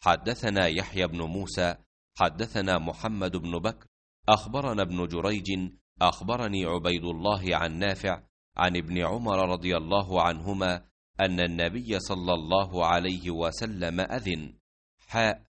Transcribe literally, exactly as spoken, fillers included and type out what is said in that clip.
حدثنا يحيى بن موسى حدثنا محمد بن بكر أخبرنا ابن جريج أخبرني عبيد الله عن نافع عن ابن عمر رضي الله عنهما أن النبي صلى الله عليه وسلم أذن. حاء